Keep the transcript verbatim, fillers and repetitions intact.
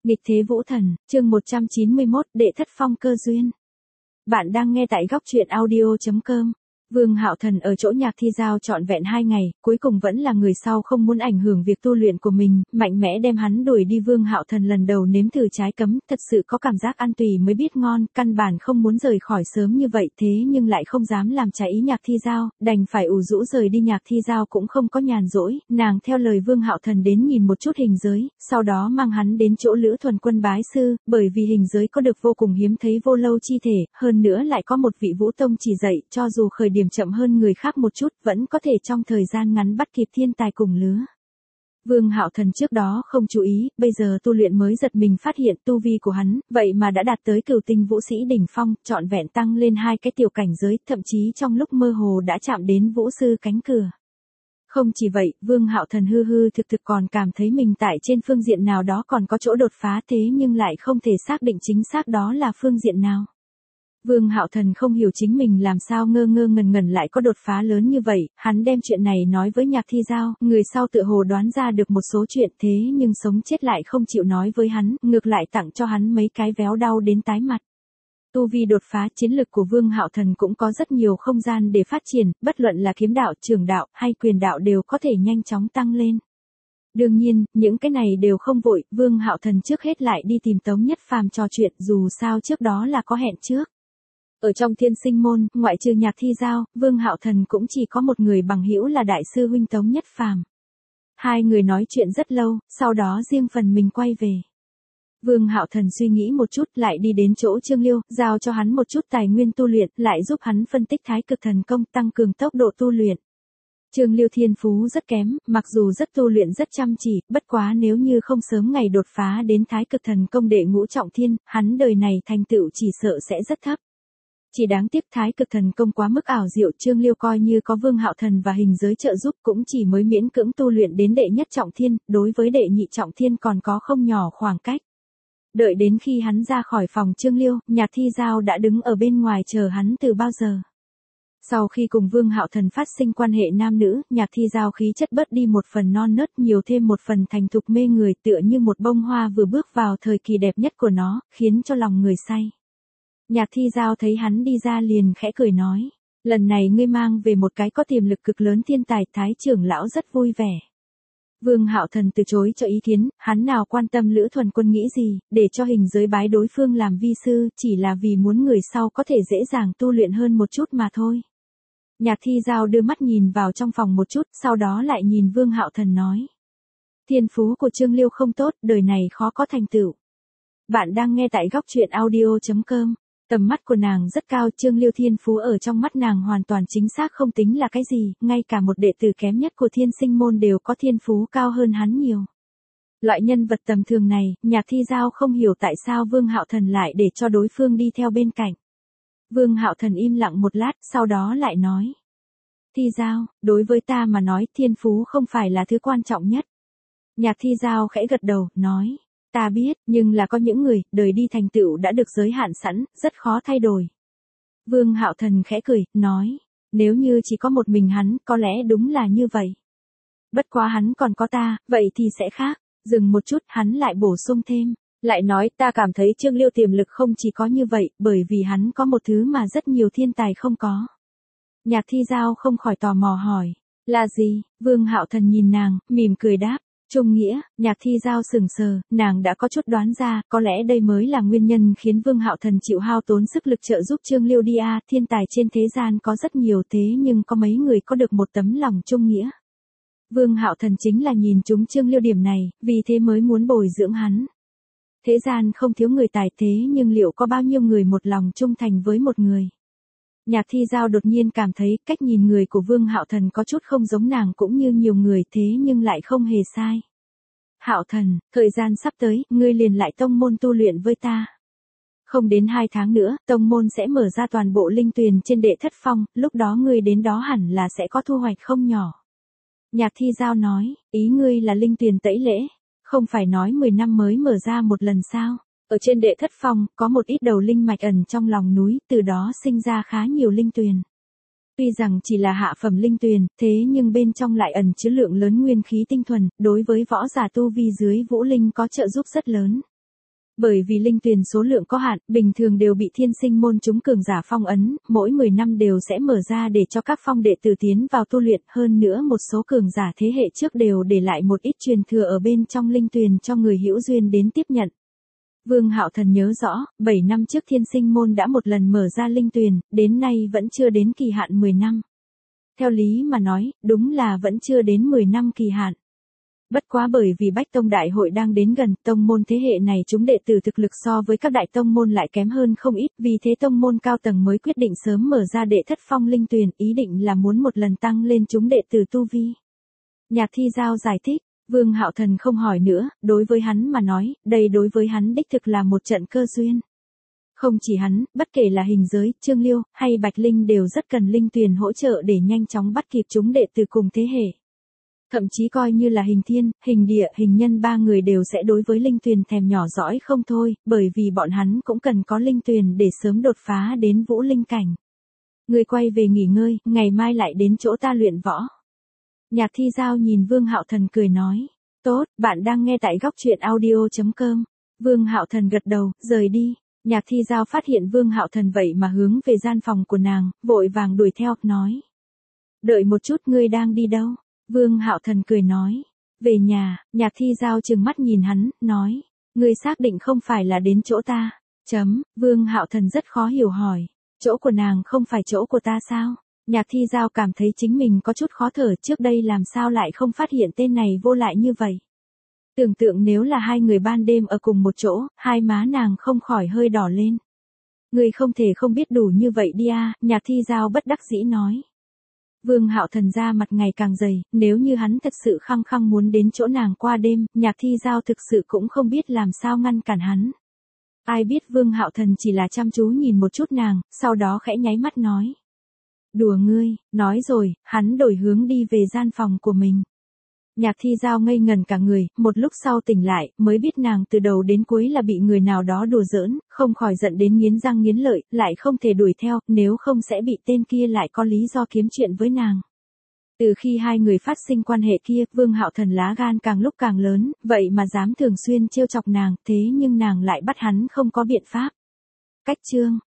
Nghịch thế vũ thần, chương một trăm chín mươi mốt, đệ thất phong cơ duyên. Bạn đang nghe tại góc truyện audio chấm com. Vương Hạo Thần ở chỗ Nhạc Thi Giao trọn vẹn hai ngày, cuối cùng vẫn là người sau không muốn ảnh hưởng việc tu luyện của mình, mạnh mẽ đem hắn đuổi đi. Vương Hạo Thần lần đầu nếm thử trái cấm, thật sự có cảm giác ăn tùy mới biết ngon, căn bản không muốn rời khỏi sớm như vậy, thế nhưng lại không dám làm trái ý Nhạc Thi Giao, đành phải ủ rũ rời đi. Nhạc Thi Giao cũng không có nhàn rỗi, nàng theo lời Vương Hạo Thần đến nhìn một chút hình giới, sau đó mang hắn đến chỗ Lữ Thuần Quân bái sư, bởi vì hình giới có được vô cùng hiếm thấy vô lâu chi thể, hơn nữa lại có một vị vũ tông chỉ dạy, cho dù khởi điểm chậm hơn người khác một chút, vẫn có thể trong thời gian ngắn bắt kịp thiên tài cùng lứa. Vương Hạo Thần trước đó không chú ý, bây giờ tu luyện mới giật mình phát hiện tu vi của hắn, vậy mà đã đạt tới cửu tinh vũ sĩ đỉnh phong, trọn vẹn tăng lên hai cái tiểu cảnh giới, thậm chí trong lúc mơ hồ đã chạm đến vũ sư cánh cửa. Không chỉ vậy, Vương Hạo Thần hư hư thực thực còn cảm thấy mình tại trên phương diện nào đó còn có chỗ đột phá, thế nhưng lại không thể xác định chính xác đó là phương diện nào. Vương Hạo Thần không hiểu chính mình làm sao ngơ ngơ ngẩn ngẩn lại có đột phá lớn như vậy, hắn đem chuyện này nói với Nhạc Thi Giao, người sau tựa hồ đoán ra được một số chuyện, thế nhưng sống chết lại không chịu nói với hắn, ngược lại tặng cho hắn mấy cái véo đau đến tái mặt. Tu vi đột phá, chiến lực của Vương Hạo Thần cũng có rất nhiều không gian để phát triển, bất luận là kiếm đạo, trường đạo hay quyền đạo đều có thể nhanh chóng tăng lên. Đương nhiên, những cái này đều không vội, Vương Hạo Thần trước hết lại đi tìm Tống Nhất Phàm trò chuyện, dù sao trước đó là có hẹn trước. Ở trong Thiên Sinh môn, ngoại trừ Nhạc Thi Giao, Vương Hạo Thần cũng chỉ có một người bằng hữu là đại sư huynh Tống Nhất Phàm. Hai người nói chuyện rất lâu, sau đó riêng phần mình quay về. Vương Hạo Thần suy nghĩ một chút, lại đi đến chỗ Trương Liêu, giao cho hắn một chút tài nguyên tu luyện, lại giúp hắn phân tích Thái Cực Thần Công, tăng cường tốc độ tu luyện. Trương Liêu thiên phú rất kém, mặc dù rất tu luyện rất chăm chỉ, bất quá nếu như không sớm ngày đột phá đến Thái Cực Thần Công đệ ngũ trọng thiên, hắn đời này thành tựu chỉ sợ sẽ rất thấp. Chỉ đáng tiếc Thái Cực Thần Công quá mức ảo diệu, Trương Liêu coi như có Vương Hạo Thần và hình giới trợ giúp cũng chỉ mới miễn cưỡng tu luyện đến đệ nhất trọng thiên, đối với đệ nhị trọng thiên còn có không nhỏ khoảng cách. Đợi đến khi hắn ra khỏi phòng Trương Liêu, Nhạc Thi Giao đã đứng ở bên ngoài chờ hắn từ bao giờ. Sau khi cùng Vương Hạo Thần phát sinh quan hệ nam nữ, Nhạc Thi Giao khí chất bớt đi một phần non nớt, nhiều thêm một phần thành thục mê người, tựa như một bông hoa vừa bước vào thời kỳ đẹp nhất của nó, khiến cho lòng người say. Nhạc Thi Giao thấy hắn đi ra liền khẽ cười nói, lần này ngươi mang về một cái có tiềm lực cực lớn thiên tài, Thái trưởng lão rất vui vẻ. Vương Hạo Thần từ chối cho ý kiến, hắn nào quan tâm Lữ Thuần Quân nghĩ gì, để cho hình giới bái đối phương làm vi sư, chỉ là vì muốn người sau có thể dễ dàng tu luyện hơn một chút mà thôi. Nhạc Thi Giao đưa mắt nhìn vào trong phòng một chút, sau đó lại nhìn Vương Hạo Thần nói. Thiên phú của Trương Liêu không tốt, đời này khó có thành tựu. Bạn đang nghe tại góc truyện audio chấm com. Tầm mắt của nàng rất cao, Trương Liêu thiên phú ở trong mắt nàng hoàn toàn chính xác không tính là cái gì, ngay cả một đệ tử kém nhất của Thiên Sinh môn đều có thiên phú cao hơn hắn nhiều. Loại nhân vật tầm thường này, Nhạc Thi Giao không hiểu tại sao Vương Hạo Thần lại để cho đối phương đi theo bên cạnh. Vương Hạo Thần im lặng một lát, sau đó lại nói. Thi Giao, đối với ta mà nói thiên phú không phải là thứ quan trọng nhất. Nhạc Thi Giao khẽ gật đầu, nói. Ta biết, nhưng là có những người, đời đi thành tựu đã được giới hạn sẵn, rất khó thay đổi. Vương Hạo Thần khẽ cười, nói, nếu như chỉ có một mình hắn, có lẽ đúng là như vậy. Bất quá hắn còn có ta, vậy thì sẽ khác. Dừng một chút, hắn lại bổ sung thêm, lại nói ta cảm thấy Trương Liêu tiềm lực không chỉ có như vậy, bởi vì hắn có một thứ mà rất nhiều thiên tài không có. Nhạc Thi Giao không khỏi tò mò hỏi, là gì? Vương Hạo Thần nhìn nàng, mỉm cười đáp. Trung nghĩa. Nhạc Thi Giao sừng sờ, nàng đã có chút đoán ra, có lẽ đây mới là nguyên nhân khiến Vương Hạo Thần chịu hao tốn sức lực trợ giúp Trương Liêu đi a, thiên tài trên thế gian có rất nhiều thế nhưng có mấy người có được một tấm lòng trung nghĩa. Vương Hạo Thần chính là nhìn trúng Trương Liêu điểm này, vì thế mới muốn bồi dưỡng hắn. Thế gian không thiếu người tài thế nhưng liệu có bao nhiêu người một lòng trung thành với một người? Nhạc Thi Giao đột nhiên cảm thấy cách nhìn người của Vương Hạo Thần có chút không giống nàng cũng như nhiều người thế nhưng lại không hề sai. Hạo Thần, thời gian sắp tới, ngươi liền lại tông môn tu luyện với ta. Không đến hai tháng nữa, tông môn sẽ mở ra toàn bộ linh tuyền trên đệ thất phong, lúc đó ngươi đến đó hẳn là sẽ có thu hoạch không nhỏ. Nhạc Thi Giao nói, ý ngươi là linh tuyền tẩy lễ, không phải nói mười năm mới mở ra một lần sao? Ở trên đệ thất phong, có một ít đầu linh mạch ẩn trong lòng núi, từ đó sinh ra khá nhiều linh tuyền. Tuy rằng chỉ là hạ phẩm linh tuyền, thế nhưng bên trong lại ẩn chứa lượng lớn nguyên khí tinh thuần, đối với võ giả tu vi dưới vũ linh có trợ giúp rất lớn. Bởi vì linh tuyền số lượng có hạn, bình thường đều bị thiên sinh môn chúng cường giả phong ấn, mỗi mười năm đều sẽ mở ra để cho các phong đệ tử tiến vào tu luyện, hơn nữa một số cường giả thế hệ trước đều để lại một ít truyền thừa ở bên trong linh tuyền cho người hữu duyên đến tiếp nhận. Vương Hạo Thần nhớ rõ, bảy năm trước thiên sinh môn đã một lần mở ra linh tuyền, đến nay vẫn chưa đến kỳ hạn mười năm. Theo lý mà nói, đúng là vẫn chưa đến mười năm kỳ hạn. Bất quá bởi vì Bách Tông Đại hội đang đến gần, tông môn thế hệ này chúng đệ tử thực lực so với các đại tông môn lại kém hơn không ít, vì thế tông môn cao tầng mới quyết định sớm mở ra đệ thất phong linh tuyền, ý định là muốn một lần tăng lên chúng đệ tử tu vi. Nhạc Thi Giao giải thích, Vương Hạo Thần không hỏi nữa, đối với hắn mà nói, đây đối với hắn đích thực là một trận cơ duyên. Không chỉ hắn, bất kể là Hình Giới, Trương Liêu, hay Bạch Linh đều rất cần linh tuyền hỗ trợ để nhanh chóng bắt kịp chúng đệ tử cùng thế hệ. Thậm chí coi như là Hình Thiên, Hình Địa, Hình Nhân ba người đều sẽ đối với linh tuyền thèm nhỏ dõi không thôi, bởi vì bọn hắn cũng cần có linh tuyền để sớm đột phá đến vũ linh cảnh. Người quay về nghỉ ngơi, ngày mai lại đến chỗ ta luyện võ. Nhạc Thi Giao nhìn Vương Hạo Thần cười nói, tốt, bạn đang nghe tại góc truyện audio chấm com. Vương Hạo Thần gật đầu, rời đi. Nhạc Thi Giao phát hiện Vương Hạo Thần vậy mà hướng về gian phòng của nàng, vội vàng đuổi theo, nói. Đợi một chút, ngươi đang đi đâu? Vương Hạo Thần cười nói. Về nhà. Nhạc Thi Giao trừng mắt nhìn hắn, nói. Ngươi xác định không phải là đến chỗ ta. Chấm, Vương Hạo Thần rất khó hiểu hỏi. Chỗ của nàng không phải chỗ của ta sao? Nhạc Thi Giao cảm thấy chính mình có chút khó thở, trước đây làm sao lại không phát hiện tên này vô lại như vậy. Tưởng tượng nếu là hai người ban đêm ở cùng một chỗ, hai má nàng không khỏi hơi đỏ lên. Người không thể không biết đủ như vậy đi à, Nhạc Thi Giao bất đắc dĩ nói. Vương Hạo Thần ra mặt ngày càng dày, nếu như hắn thật sự khăng khăng muốn đến chỗ nàng qua đêm, Nhạc Thi Giao thực sự cũng không biết làm sao ngăn cản hắn. Ai biết Vương Hạo Thần chỉ là chăm chú nhìn một chút nàng, sau đó khẽ nháy mắt nói. Đùa ngươi, nói rồi, hắn đổi hướng đi về gian phòng của mình. Nhạc Thi Giao ngây ngần cả người, một lúc sau tỉnh lại, mới biết nàng từ đầu đến cuối là bị người nào đó đùa giỡn, không khỏi giận đến nghiến răng nghiến lợi, lại không thể đuổi theo, nếu không sẽ bị tên kia lại có lý do kiếm chuyện với nàng. Từ khi hai người phát sinh quan hệ kia, Vương Hạo Thần lá gan càng lúc càng lớn, vậy mà dám thường xuyên trêu chọc nàng, thế nhưng nàng lại bắt hắn không có biện pháp. Cách chương